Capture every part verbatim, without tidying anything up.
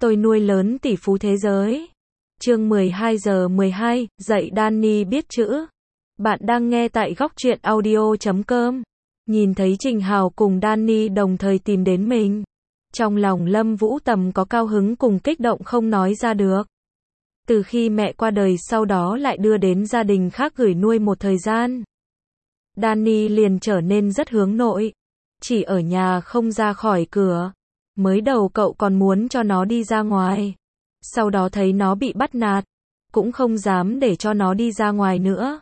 Tôi nuôi lớn tỷ phú thế giới. Chương mười hai giờ mười hai, dạy Danny biết chữ. Bạn đang nghe tại góc truyện audio chấm com. Nhìn thấy Trình Hào cùng Danny đồng thời tìm đến mình. Trong lòng Lâm Vũ Tầm có cao hứng cùng kích động không nói ra được. Từ khi mẹ qua đời sau đó lại đưa đến gia đình khác gửi nuôi một thời gian. Danny liền trở nên rất hướng nội. Chỉ ở nhà không ra khỏi cửa. Mới đầu cậu còn muốn cho nó đi ra ngoài. Sau đó thấy nó bị bắt nạt. Cũng không dám để cho nó đi ra ngoài nữa.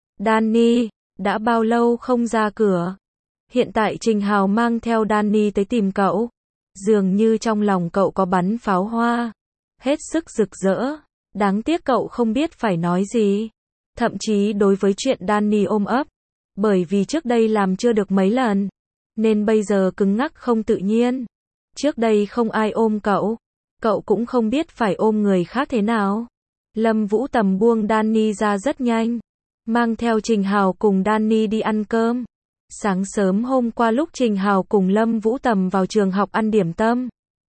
Danny, đã bao lâu không ra cửa? Hiện tại Trình Hào mang theo Danny tới tìm cậu. Dường như trong lòng cậu có bắn pháo hoa. Hết sức rực rỡ. Đáng tiếc cậu không biết phải nói gì. Thậm chí đối với chuyện Danny ôm ấp. Bởi vì trước đây làm chưa được mấy lần. Nên bây giờ cứng ngắc không tự nhiên. Trước đây không ai ôm cậu. Cậu cũng không biết phải ôm người khác thế nào. Lâm Vũ Tầm buông Danny ra rất nhanh. Mang theo Trình Hào cùng Danny đi ăn cơm. Sáng sớm hôm qua lúc Trình Hào cùng Lâm Vũ Tầm vào trường học ăn điểm tâm.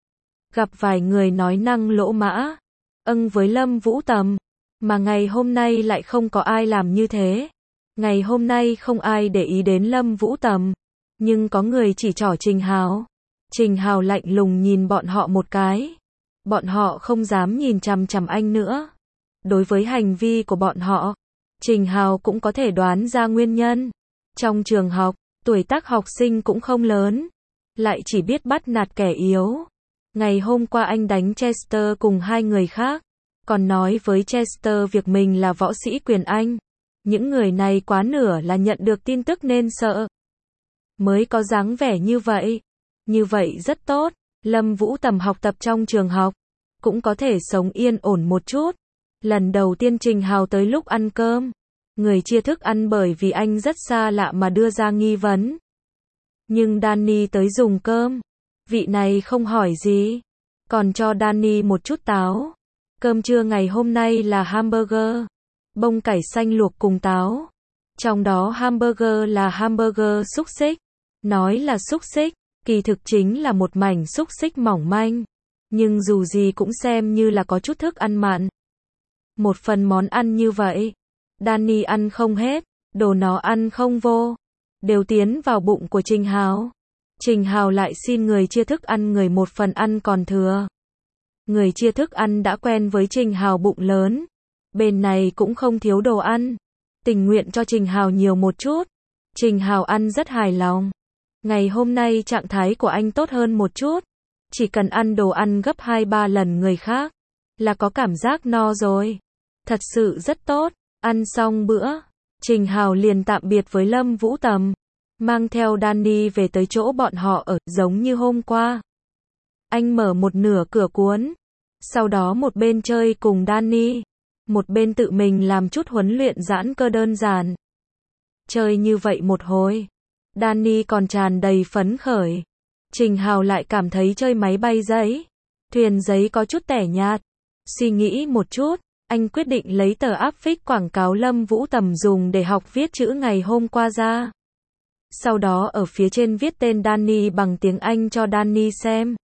Gặp vài người nói năng lỗ mã. Âng với Lâm Vũ Tầm. Mà ngày hôm nay lại không có ai làm như thế. Ngày hôm nay không ai để ý đến Lâm Vũ Tầm. Nhưng có người chỉ trỏ Trình Hào. Trình Hào lạnh lùng nhìn bọn họ một cái. Bọn họ không dám nhìn chằm chằm anh nữa. Đối với hành vi của bọn họ, Trình Hào cũng có thể đoán ra nguyên nhân. Trong trường học, tuổi tác học sinh cũng không lớn. Lại chỉ biết bắt nạt kẻ yếu. Ngày hôm qua anh đánh Chester cùng hai người khác. Còn nói với Chester việc mình là võ sĩ quyền Anh. Những người này quá nửa là nhận được tin tức nên sợ. Mới có dáng vẻ như vậy. Như vậy rất tốt. Lâm Vũ Tầm học tập trong trường học. Cũng có thể sống yên ổn một chút. Lần đầu tiên Trình Hào tới lúc ăn cơm. Người chia thức ăn bởi vì anh rất xa lạ mà đưa ra nghi vấn. Nhưng Danny tới dùng cơm. Vị này không hỏi gì. Còn cho Danny một chút táo. Cơm trưa ngày hôm nay là hamburger. Bông cải xanh luộc cùng táo. Trong đó hamburger là hamburger xúc xích. Nói là xúc xích. Kỳ thực chính là một mảnh xúc xích mỏng manh. Nhưng dù gì cũng xem như là có chút thức ăn mặn. Một phần món ăn như vậy. Danny ăn không hết. Đồ nó ăn không vô. Đều tiến vào bụng của Trình Hào. Trình Hào lại xin người chia thức ăn người một phần ăn còn thừa. Người chia thức ăn đã quen với Trình Hào bụng lớn. Bên này cũng không thiếu đồ ăn. Tình nguyện cho Trình Hào nhiều một chút. Trình Hào ăn rất hài lòng. Ngày hôm nay trạng thái của anh tốt hơn một chút. Chỉ cần ăn đồ ăn gấp hai ba lần người khác. Là có cảm giác no rồi. Thật sự rất tốt. Ăn xong bữa. Trình Hào liền tạm biệt với Lâm Vũ Tầm. Mang theo Danny về tới chỗ bọn họ ở, giống như hôm qua. Anh mở một nửa cửa cuốn. Sau đó một bên chơi cùng Danny. Một bên tự mình làm chút huấn luyện giãn cơ đơn giản. Chơi như vậy một hồi. Danny còn tràn đầy phấn khởi. Trình Hào lại cảm thấy chơi máy bay giấy. Thuyền giấy có chút tẻ nhạt. Suy nghĩ một chút. Anh quyết định lấy tờ áp phích quảng cáo Lâm Vũ Tầm dùng để học viết chữ ngày hôm qua ra. Sau đó ở phía trên viết tên Danny bằng tiếng Anh cho Danny xem.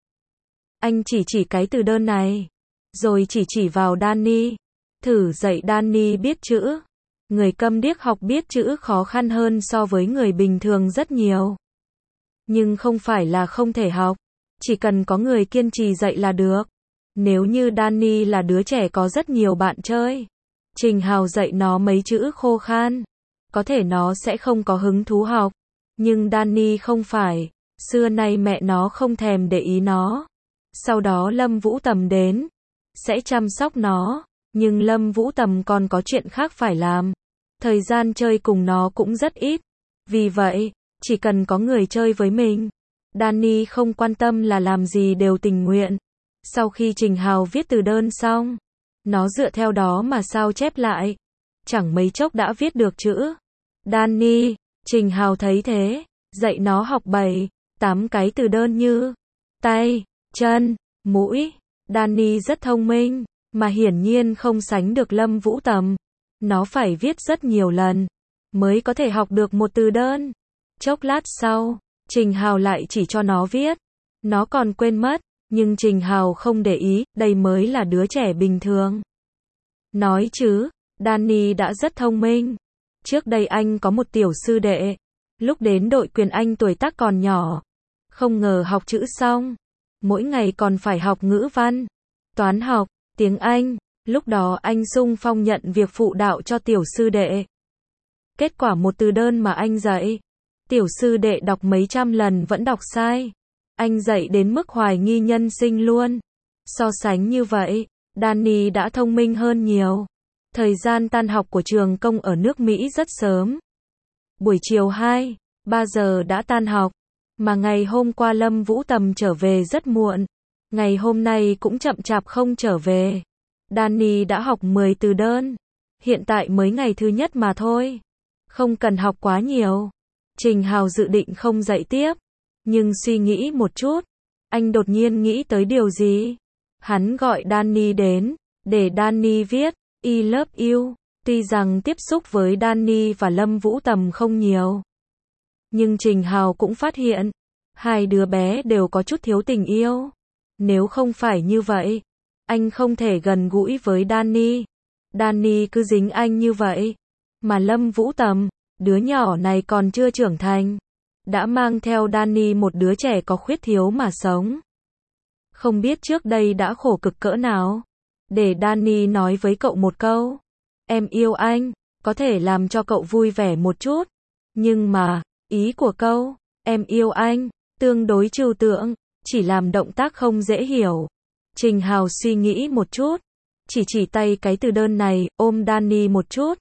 Anh chỉ chỉ cái từ đơn này. Rồi chỉ chỉ vào Danny. Thử dạy Danny biết chữ. Người câm điếc học biết chữ khó khăn hơn so với người bình thường rất nhiều. Nhưng không phải là không thể học. Chỉ cần có người kiên trì dạy là được. Nếu như Danny là đứa trẻ có rất nhiều bạn chơi. Trình Hào dạy nó mấy chữ khô khan. Có thể nó sẽ không có hứng thú học. Nhưng Danny không phải. Xưa nay mẹ nó không thèm để ý nó. Sau đó Lâm Vũ Tầm đến. Sẽ chăm sóc nó. Nhưng Lâm Vũ Tầm còn có chuyện khác phải làm. Thời gian chơi cùng nó cũng rất ít. Vì vậy, chỉ cần có người chơi với mình. Danny không quan tâm là làm gì đều tình nguyện. Sau khi Trình Hào viết từ đơn xong. Nó dựa theo đó mà sao chép lại. Chẳng mấy chốc đã viết được chữ. Danny, Trình Hào thấy thế. Dạy nó học bảy, tám cái từ đơn như tay, chân, mũi. Danny rất thông minh. Mà hiển nhiên không sánh được Lâm Vũ Tầm. Nó phải viết rất nhiều lần. Mới có thể học được một từ đơn. Chốc lát sau, Trình Hào lại chỉ cho nó viết. Nó còn quên mất. Nhưng Trình Hào không để ý, đây mới là đứa trẻ bình thường. Nói chứ, Danny đã rất thông minh. Trước đây anh có một tiểu sư đệ. Lúc đến đội quyền anh tuổi tác còn nhỏ. Không ngờ học chữ xong. Mỗi ngày còn phải học ngữ văn, toán học, tiếng Anh. Lúc đó anh xung phong nhận việc phụ đạo cho tiểu sư đệ. Kết quả một từ đơn mà anh dạy, tiểu sư đệ đọc mấy trăm lần vẫn đọc sai. Anh dạy đến mức hoài nghi nhân sinh luôn. So sánh như vậy, Danny đã thông minh hơn nhiều. Thời gian tan học của trường công ở nước Mỹ rất sớm. Buổi chiều hai, ba giờ đã tan học. Mà ngày hôm qua Lâm Vũ Tầm trở về rất muộn. Ngày hôm nay cũng chậm chạp không trở về. Danny đã học mười từ đơn. Hiện tại mới ngày thứ nhất mà thôi. Không cần học quá nhiều. Trình Hào dự định không dạy tiếp. Nhưng suy nghĩ một chút. Anh đột nhiên nghĩ tới điều gì. Hắn gọi Danny đến. Để Danny viết I love you. Tuy rằng tiếp xúc với Danny và Lâm Vũ Tầm không nhiều. Nhưng Trình Hào cũng phát hiện. Hai đứa bé đều có chút thiếu tình yêu. Nếu không phải như vậy, anh không thể gần gũi với Danny. Danny cứ dính anh như vậy. Mà Lâm Vũ Tầm, đứa nhỏ này còn chưa trưởng thành. Đã mang theo Danny một đứa trẻ có khuyết thiếu mà sống. Không biết trước đây đã khổ cực cỡ nào. Để Danny nói với cậu một câu. Em yêu anh, có thể làm cho cậu vui vẻ một chút. Nhưng mà, ý của câu, em yêu anh, tương đối trừu tượng, chỉ làm động tác không dễ hiểu. Trình Hào suy nghĩ một chút. Chỉ chỉ tay cái từ đơn này, ôm Danny một chút.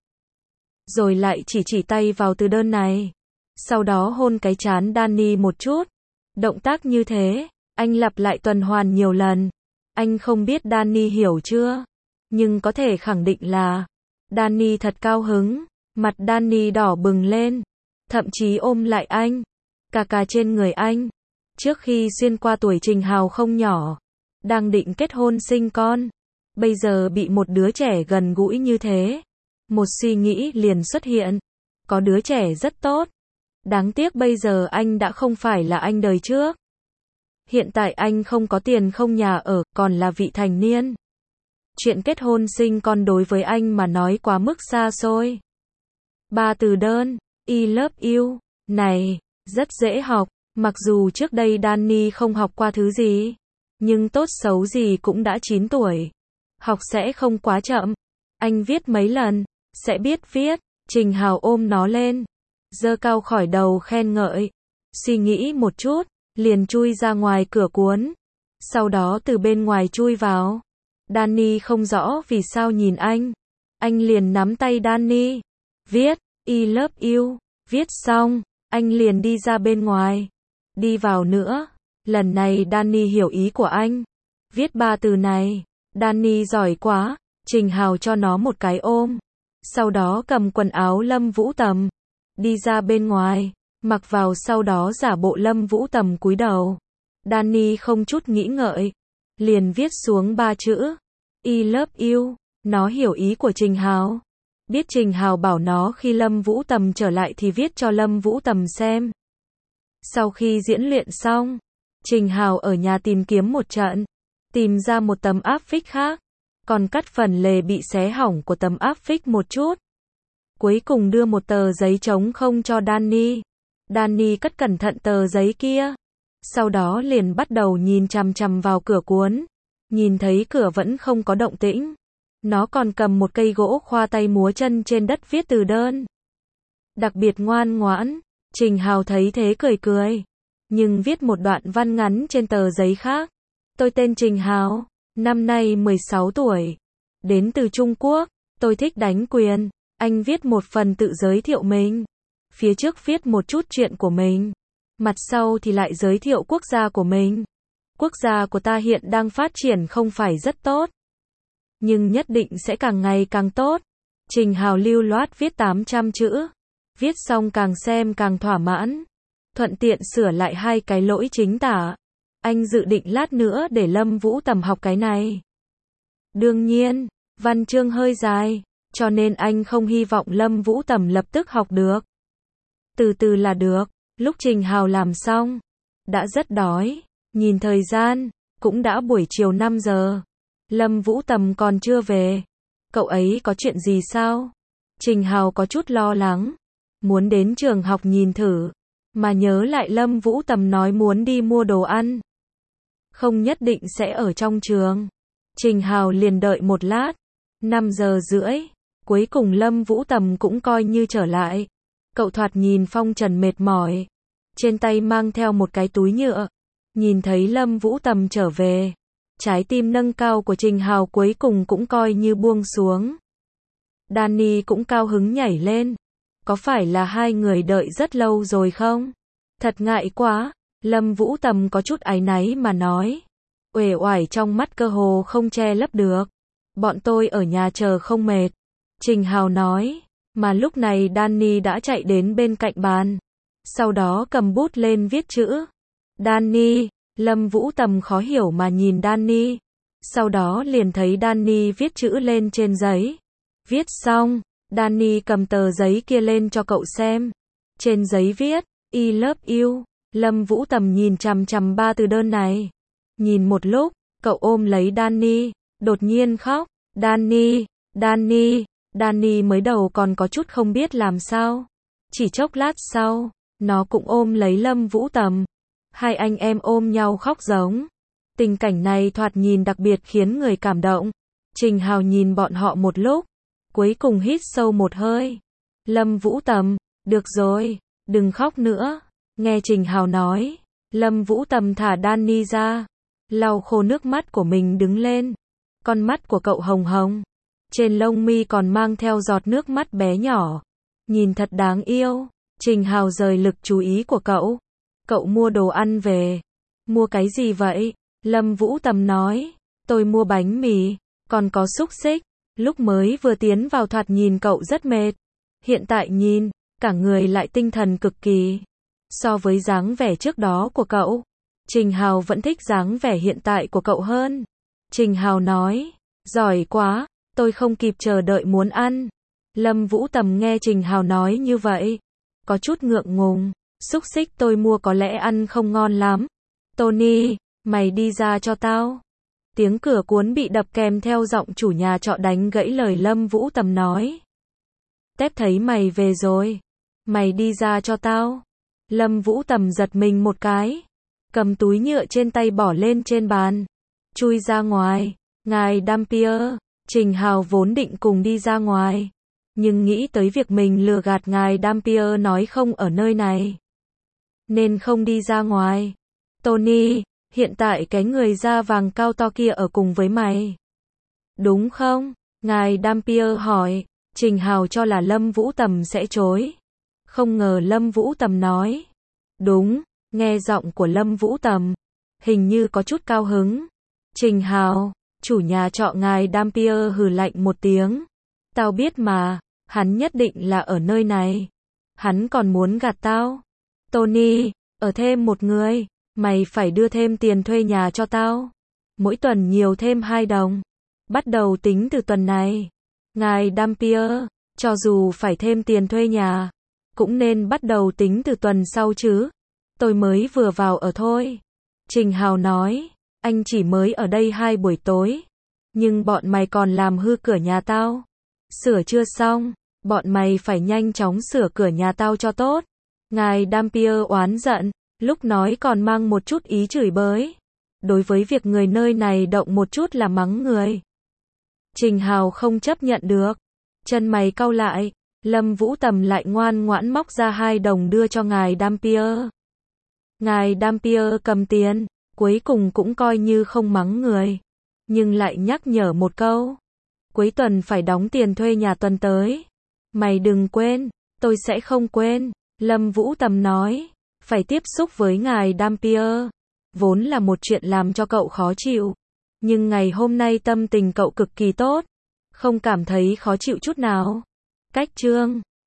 Rồi lại chỉ chỉ tay vào từ đơn này. Sau đó hôn cái trán Danny một chút. Động tác như thế, anh lặp lại tuần hoàn nhiều lần. Anh không biết Danny hiểu chưa. Nhưng có thể khẳng định là Danny thật cao hứng. Mặt Danny đỏ bừng lên. Thậm chí ôm lại anh. Cà cà trên người anh. Trước khi xuyên qua tuổi Trình Hào không nhỏ. Đang định kết hôn sinh con. Bây giờ bị một đứa trẻ gần gũi như thế. Một suy nghĩ liền xuất hiện. Có đứa trẻ rất tốt. Đáng tiếc bây giờ anh đã không phải là anh đời trước. Hiện tại anh không có tiền không nhà ở, còn là vị thành niên. Chuyện kết hôn sinh con đối với anh mà nói quá mức xa xôi. Ba từ đơn, I love you, này, rất dễ học. Mặc dù trước đây Danny không học qua thứ gì. Nhưng tốt xấu gì cũng đã chín tuổi. Học sẽ không quá chậm. Anh viết mấy lần, sẽ biết viết. Trình Hào ôm nó lên. Giơ cao khỏi đầu khen ngợi. Suy nghĩ một chút, liền chui ra ngoài cửa cuốn. Sau đó từ bên ngoài chui vào. Danny không rõ vì sao nhìn anh. Anh liền nắm tay Danny. Viết, I love you. Viết xong, anh liền đi ra bên ngoài. Đi vào nữa. Lần này Danny hiểu ý của anh. Viết ba từ này. Danny giỏi quá. Trình Hào cho nó một cái ôm. Sau đó cầm quần áo Lâm Vũ Tầm. Đi ra bên ngoài. Mặc vào sau đó giả bộ Lâm Vũ Tầm cúi đầu. Danny không chút nghĩ ngợi. Liền viết xuống ba chữ. I love you. Nó hiểu ý của Trình Hào. Biết Trình Hào bảo nó khi Lâm Vũ Tầm trở lại thì viết cho Lâm Vũ Tầm xem. Sau khi diễn luyện xong, Trình Hào ở nhà tìm kiếm một trận. Tìm ra một tấm áp phích khác. Còn cắt phần lề bị xé hỏng của tấm áp phích một chút. Cuối cùng đưa một tờ giấy trống không cho Danny. Danny cất cẩn thận tờ giấy kia. Sau đó liền bắt đầu nhìn chằm chằm vào cửa cuốn. Nhìn thấy cửa vẫn không có động tĩnh. Nó còn cầm một cây gỗ khoa tay múa chân trên đất viết từ đơn. Đặc biệt ngoan ngoãn. Trình Hào thấy thế cười cười. Nhưng viết một đoạn văn ngắn trên tờ giấy khác. Tôi tên Trình Hào. Năm nay mười sáu tuổi. Đến từ Trung Quốc. Tôi thích đánh quyền. Anh viết một phần tự giới thiệu mình. Phía trước viết một chút chuyện của mình. Mặt sau thì lại giới thiệu quốc gia của mình. Quốc gia của ta hiện đang phát triển không phải rất tốt. Nhưng nhất định sẽ càng ngày càng tốt. Trình Hào lưu loát viết tám trăm chữ. Viết xong càng xem càng thỏa mãn. Thuận tiện sửa lại hai cái lỗi chính tả. Anh dự định lát nữa để Lâm Vũ Tầm học cái này. Đương nhiên, văn chương hơi dài, cho nên anh không hy vọng Lâm Vũ Tầm lập tức học được. Từ từ là được. Lúc Trình Hào làm xong, đã rất đói. Nhìn thời gian, Cũng đã buổi chiều năm giờ. Lâm Vũ Tầm còn chưa về. Cậu ấy có chuyện gì sao? Trình Hào có chút lo lắng. Muốn đến trường học nhìn thử. Mà nhớ lại Lâm Vũ Tầm nói muốn đi mua đồ ăn. Không nhất định sẽ ở trong trường. Trình Hào liền đợi một lát. năm giờ rưỡi. Cuối cùng Lâm Vũ Tầm cũng coi như trở lại. Cậu thoạt nhìn phong trần mệt mỏi. Trên tay mang theo một cái túi nhựa. Nhìn thấy Lâm Vũ Tầm trở về. Trái tim nâng cao của Trình Hào cuối cùng cũng coi như buông xuống. Danny cũng cao hứng nhảy lên. Có phải là hai người đợi rất lâu rồi không? Thật ngại quá. Lâm Vũ Tầm có chút áy náy mà nói. Uể oải trong mắt cơ hồ không che lấp được. Bọn tôi ở nhà chờ không mệt. Trình Hào nói. Mà lúc này Danny đã chạy đến bên cạnh bàn. Sau đó cầm bút lên viết chữ. Danny. Lâm Vũ Tầm khó hiểu mà nhìn Danny. Sau đó liền thấy Danny viết chữ lên trên giấy. Viết xong, Danny cầm tờ giấy kia lên cho cậu xem. Trên giấy viết, I love you. Lâm Vũ Tầm nhìn chằm chằm ba từ đơn này. Nhìn một lúc, cậu ôm lấy Danny, đột nhiên khóc. Danny, Danny, Danny mới đầu còn có chút không biết làm sao. Chỉ chốc lát sau, nó cũng ôm lấy Lâm Vũ Tầm. Hai anh em ôm nhau khóc giống. Tình cảnh này thoạt nhìn đặc biệt khiến người cảm động. Trình Hào nhìn bọn họ một lúc. Cuối cùng hít sâu một hơi. Lâm Vũ Tầm, được rồi, đừng khóc nữa. Nghe Trình Hào nói. Lâm Vũ Tầm thả Danny ra. Lau khô nước mắt của mình đứng lên. Con mắt của cậu hồng hồng. Trên lông mi còn mang theo giọt nước mắt bé nhỏ. Nhìn thật đáng yêu. Trình Hào rời lực chú ý của cậu. Cậu mua đồ ăn về. Mua cái gì vậy? Lâm Vũ Tầm nói. Tôi mua bánh mì. Còn có xúc xích. Lúc mới vừa tiến vào thoạt nhìn cậu rất mệt. Hiện tại nhìn, cả người lại tinh thần cực kỳ. So với dáng vẻ trước đó của cậu, Trình Hào vẫn thích dáng vẻ hiện tại của cậu hơn. Trình Hào nói. Giỏi quá, tôi không kịp chờ đợi muốn ăn. Lâm Vũ Tầm nghe Trình Hào nói như vậy. Có chút ngượng ngùng. Xúc xích tôi mua có lẽ ăn không ngon lắm. Tony, mày đi ra cho tao. Tiếng cửa cuốn bị đập kèm theo giọng chủ nhà trọ đánh gãy lời Lâm Vũ Tầm nói. Tép thấy mày về rồi. Mày đi ra cho tao. Lâm Vũ Tầm giật mình một cái. Cầm túi nhựa trên tay bỏ lên trên bàn. Chui ra ngoài. Ngài Dampier. Trình Hào vốn định cùng đi ra ngoài. Nhưng nghĩ tới việc mình lừa gạt ngài Dampier nói không ở nơi này. Nên không đi ra ngoài. Tony, hiện tại cái người da vàng cao to kia ở cùng với mày. Đúng không? Ngài Dampier hỏi. Trình Hào cho là Lâm Vũ Tầm sẽ chối. Không ngờ Lâm Vũ Tầm nói. Đúng, nghe giọng của Lâm Vũ Tầm. Hình như có chút cao hứng. Trình Hào, chủ nhà trọ ngài Dampier hừ lạnh một tiếng. Tao biết mà, hắn nhất định là ở nơi này. Hắn còn muốn gạt tao. Tony, ở thêm một người. Mày phải đưa thêm tiền thuê nhà cho tao. Mỗi tuần nhiều thêm hai đồng. Bắt đầu tính từ tuần này. Ngài Dampier, cho dù phải thêm tiền thuê nhà, cũng nên bắt đầu tính từ tuần sau chứ. Tôi mới vừa vào ở thôi. Trình Hào nói, anh chỉ mới ở đây hai buổi tối. Nhưng bọn mày còn làm hư cửa nhà tao. Sửa chưa xong, bọn mày phải nhanh chóng sửa cửa nhà tao cho tốt. Ngài Dampier oán giận, lúc nói còn mang một chút ý chửi bới. Đối với việc người nơi này động một chút là mắng người. Trình Hào không chấp nhận được. Chân mày cau lại. Lâm Vũ Tầm lại ngoan ngoãn móc ra hai đồng đưa cho ngài Dampier. Ngài Dampier cầm tiền, cuối cùng cũng coi như không mắng người. Nhưng lại nhắc nhở một câu. Cuối tuần phải đóng tiền thuê nhà tuần tới. Mày đừng quên. Tôi sẽ không quên. Lâm Vũ Tầm nói. Phải tiếp xúc với ngài Dampier. Vốn là một chuyện làm cho cậu khó chịu. Nhưng ngày hôm nay tâm tình cậu cực kỳ tốt. Không cảm thấy khó chịu chút nào. Cách chương